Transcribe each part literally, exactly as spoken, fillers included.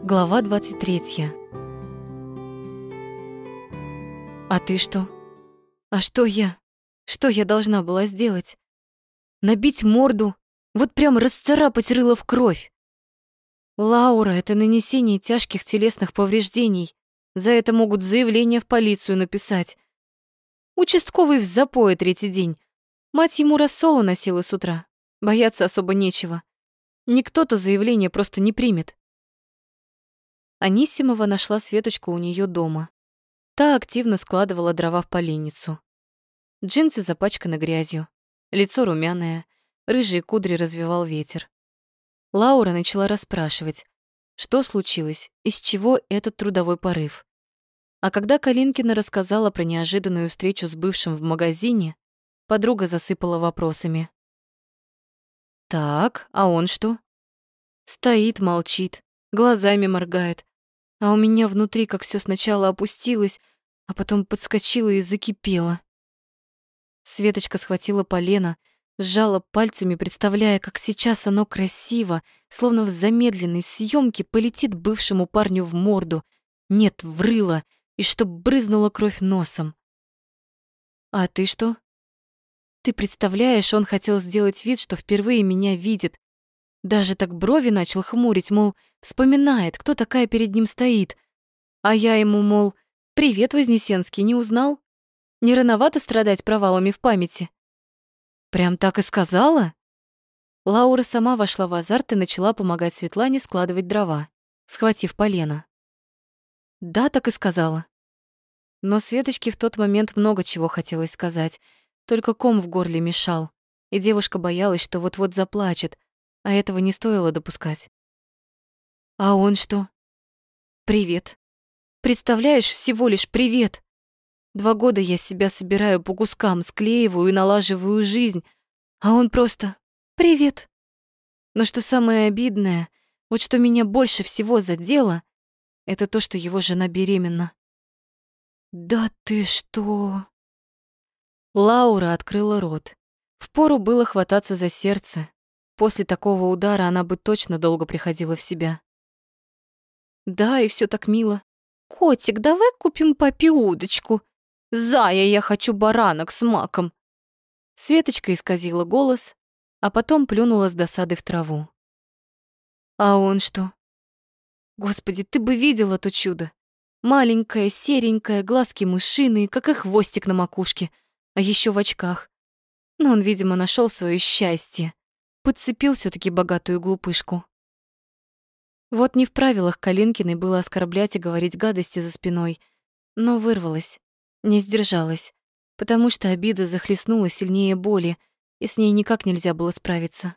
Глава двадцать третья. А ты что? А что я? Что я должна была сделать? Набить морду? Вот прям расцарапать рыло в кровь? Лаура, это нанесение тяжких телесных повреждений. За это могут заявление в полицию написать. Участковый в запое третий день. Мать ему рассолу носила с утра. Бояться особо нечего. Никто-то заявление просто не примет. Анисимова нашла Светочку у нее дома. Та активно складывала дрова в поленницу. Джинсы запачканы грязью, лицо румяное, рыжие кудри развевал ветер. Лаура начала расспрашивать, что случилось, из чего этот трудовой порыв. А когда Калинкина рассказала про неожиданную встречу с бывшим в магазине, подруга засыпала вопросами. «Так, а он что?» Стоит, молчит, глазами моргает. А у меня внутри как все сначала опустилось, а потом подскочило и закипело. Светочка схватила полено, сжала пальцами, представляя, как сейчас оно красиво, словно в замедленной съемке полетит бывшему парню в морду, нет, в рыло, и чтоб брызнула кровь носом. «А ты что?» «Ты представляешь, он хотел сделать вид, что впервые меня видит. Даже так брови начал хмурить, мол, вспоминает, кто такая перед ним стоит. А я ему, мол, «Привет, Вознесенский, не узнал? Не рановато страдать провалами в памяти?» Прям так и сказала? Лаура сама вошла в азарт и начала помогать Светлане складывать дрова, схватив полено. Да, так и сказала. Но Светочке в тот момент много чего хотелось сказать, только ком в горле мешал, и девушка боялась, что вот-вот заплачет, а этого не стоило допускать. А он что? Привет. Представляешь, всего лишь привет. Два года я себя собираю по кускам, склеиваю и налаживаю жизнь, а он просто «Привет». Но что самое обидное, вот что меня больше всего задело, это то, что его жена беременна. «Да ты что?» Лаура открыла рот. Впору было хвататься за сердце. После такого удара она бы точно долго приходила в себя. Да, и все так мило. «Котик, давай купим папе удочку. Зая, я хочу баранок с маком». Светочка исказила голос, а потом плюнула с досады в траву. А он что? Господи, ты бы видела то чудо. Маленькое, серенькое, глазки мышиные, как и хвостик на макушке, а еще в очках. Но он, видимо, нашел свое счастье. Подцепил все таки богатую глупышку. Вот не в правилах Калинкиной было оскорблять и говорить гадости за спиной, но вырвалась, не сдержалась, потому что обида захлестнула сильнее боли, и с ней никак нельзя было справиться.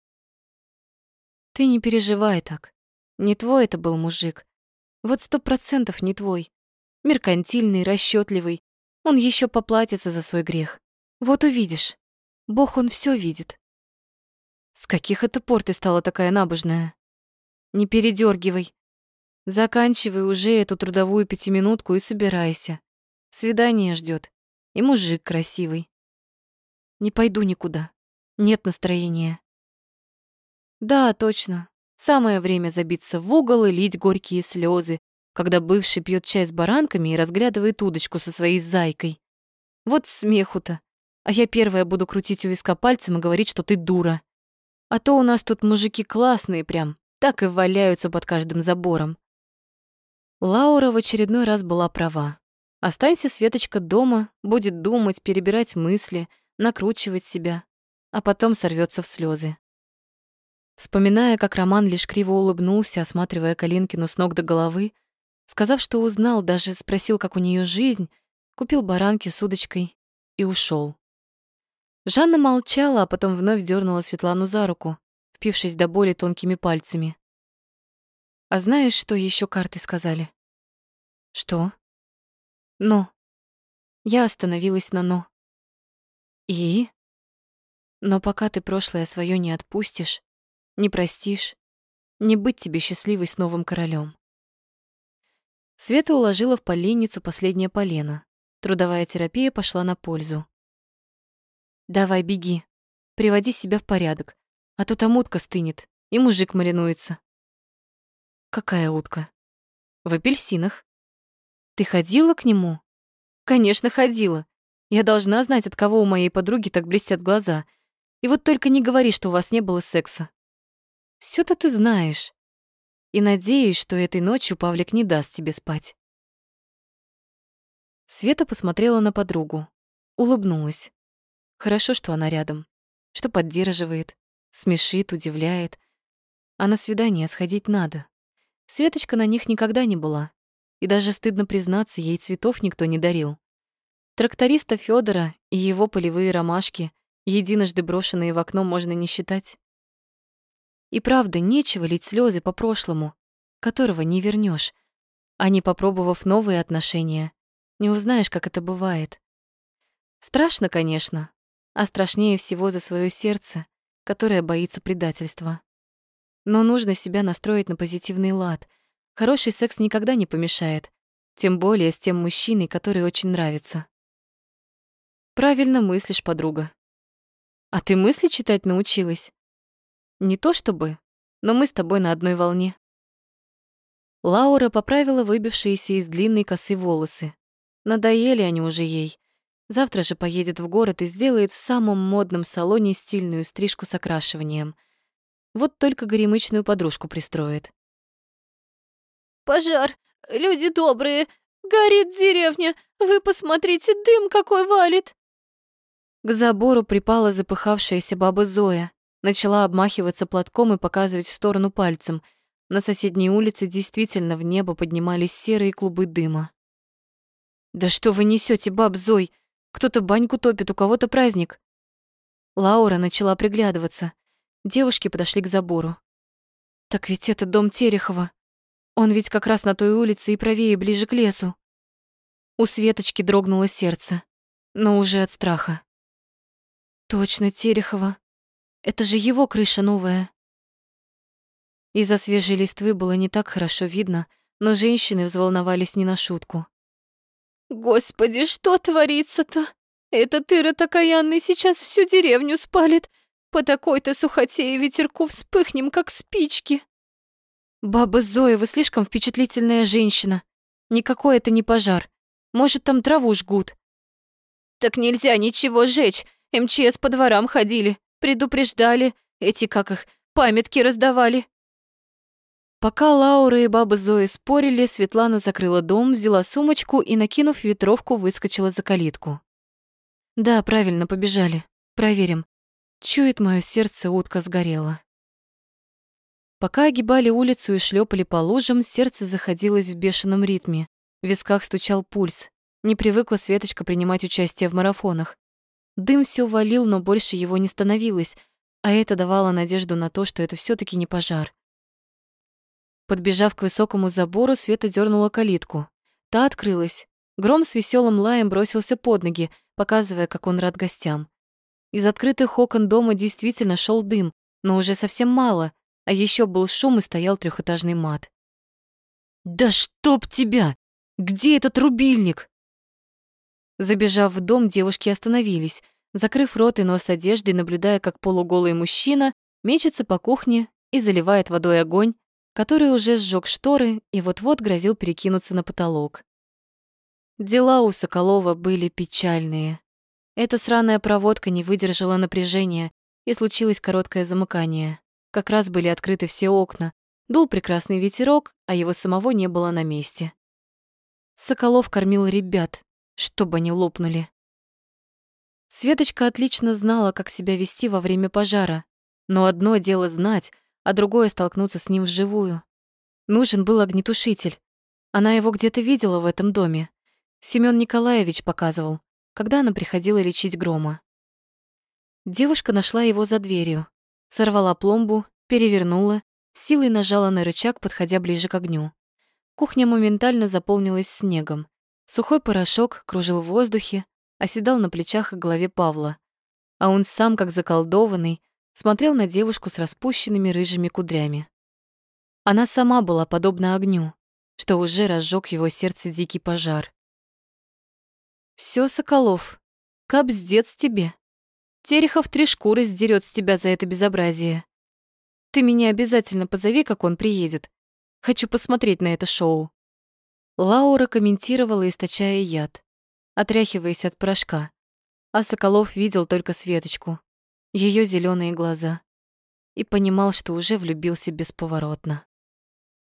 Ты не переживай так. Не твой это был мужик. Вот сто процентов не твой. Меркантильный, расчетливый. Он еще поплатится за свой грех. Вот увидишь. Бог, он все видит. С каких это пор ты стала такая набожная? Не передергивай. Заканчивай уже эту трудовую пятиминутку и собирайся. Свидание ждет. И мужик красивый. Не пойду никуда. Нет настроения. Да, точно. Самое время забиться в угол и лить горькие слезы, когда бывший пьет чай с баранками и разглядывает удочку со своей зайкой. Вот смеху-то. А я первая буду крутить у виска пальцем и говорить, что ты дура. А то у нас тут мужики классные прям, так и валяются под каждым забором. Лаура в очередной раз была права. Останься Светочка дома, будет думать, перебирать мысли, накручивать себя, а потом сорвется в слезы. Вспоминая, как Роман лишь криво улыбнулся, осматривая Калинкину с ног до головы, сказав, что узнал, даже спросил, как у нее жизнь, купил баранки с удочкой и ушел. Жанна молчала, а потом вновь дернула Светлану за руку, впившись до боли тонкими пальцами. «А знаешь, что еще карты сказали?» «Что?» «Но». Я остановилась на «но». «И?» «Но пока ты прошлое свое не отпустишь, не простишь, не быть тебе счастливой с новым королем». Света уложила в поленницу последнее полено. Трудовая терапия пошла на пользу. «Давай, беги, приводи себя в порядок, а то там утка стынет, и мужик маринуется». Какая утка? В апельсинах. Ты ходила к нему? Конечно, ходила. Я должна знать, от кого у моей подруги так блестят глаза. И вот только не говори, что у вас не было секса. Всё-то ты знаешь. И надеюсь, что этой ночью Павлик не даст тебе спать. Света посмотрела на подругу, улыбнулась. Хорошо, что она рядом, что поддерживает, смешит, удивляет. А на свидание сходить надо. Светочка на них никогда не была. И даже стыдно признаться, ей цветов никто не дарил. Тракториста Фёдора и его полевые ромашки, единожды брошенные в окно, можно не считать. И правда, нечего лить слезы по прошлому, которого не вернешь, а не попробовав новые отношения, не узнаешь, как это бывает. Страшно, конечно, а страшнее всего за свое сердце, которое боится предательства. Но нужно себя настроить на позитивный лад. Хороший секс никогда не помешает, тем более с тем мужчиной, который очень нравится. Правильно мыслишь, подруга. А ты мысли читать научилась? Не то чтобы, но мы с тобой на одной волне. Лаура поправила выбившиеся из длинной косы волосы. Надоели они уже ей. Завтра же поедет в город и сделает в самом модном салоне стильную стрижку с окрашиванием. Вот только горемычную подружку пристроит. «Пожар! Люди добрые! Горит деревня! Вы посмотрите, дым какой валит!» К забору припала запыхавшаяся баба Зоя. Начала обмахиваться платком и показывать в сторону пальцем. На соседней улице действительно в небо поднимались серые клубы дыма. «Да что вы несете, баб Зой? Кто-то баньку топит, у кого-то праздник». Лаура начала приглядываться. Девушки подошли к забору. «Так ведь это дом Терехова. Он ведь как раз на той улице и правее, ближе к лесу». У Светочки дрогнуло сердце, но уже от страха. «Точно, Терехова. Это же его крыша новая». Из-за свежей листвы было не так хорошо видно, но женщины взволновались не на шутку. «Господи, что творится-то? Этот Ирод окаянный сейчас всю деревню спалит. По такой-то сухоте и ветерку вспыхнем, как спички». «Баба Зоя, вы слишком впечатлительная женщина. Никакой это не пожар. Может, там траву жгут». «Так нельзя ничего жечь. эм че эс по дворам ходили, предупреждали. Эти, как их, памятки раздавали». Пока Лаура и баба Зоя спорили, Светлана закрыла дом, взяла сумочку и, накинув ветровку, выскочила за калитку. «Да, правильно, побежали. Проверим. Чует моё сердце, утка сгорела». Пока огибали улицу и шлепали по лужам, сердце заходилось в бешеном ритме. В висках стучал пульс. Не привыкла Светочка принимать участие в марафонах. Дым всё валил, но больше его не становилось, а это давало надежду на то, что это всё-таки не пожар. Подбежав к высокому забору, Света дернула калитку. Та открылась. Гром с веселым лаем бросился под ноги, показывая, как он рад гостям. Из открытых окон дома действительно шел дым, но уже совсем мало, а еще был шум и стоял трехэтажный мат. «Да чтоб тебя! Где этот рубильник?» Забежав в дом, девушки остановились, закрыв рот и нос одеждой, наблюдая, как полуголый мужчина мечется по кухне и заливает водой огонь, который уже сжёг шторы и вот-вот грозил перекинуться на потолок. Дела у Соколова были печальные. Эта сраная проводка не выдержала напряжения, и случилось короткое замыкание. Как раз были открыты все окна, дул прекрасный ветерок, а его самого не было на месте. Соколов кормил ребят, чтобы они лопнули. Светочка отлично знала, как себя вести во время пожара, но одно дело знать, а другое столкнуться с ним вживую. Нужен был огнетушитель. Она его где-то видела в этом доме. Семён Николаевич показывал, когда она приходила лечить Грома. Девушка нашла его за дверью, сорвала пломбу, перевернула, силой нажала на рычаг, подходя ближе к огню. Кухня моментально заполнилась снегом. Сухой порошок кружил в воздухе, оседал на плечах и голове Павла. А он сам, как заколдованный, смотрел на девушку с распущенными рыжими кудрями. Она сама была подобна огню, что уже разжег его сердце дикий пожар. Всё, Соколов, капздец тебе. Терехов три шкуры сдерёт с тебя за это безобразие. Ты меня обязательно позови, как он приедет. Хочу посмотреть на это шоу». Лаура комментировала, источая яд, отряхиваясь от порошка, а Соколов видел только Светочку, ее зеленые глаза, и понимал, что уже влюбился бесповоротно.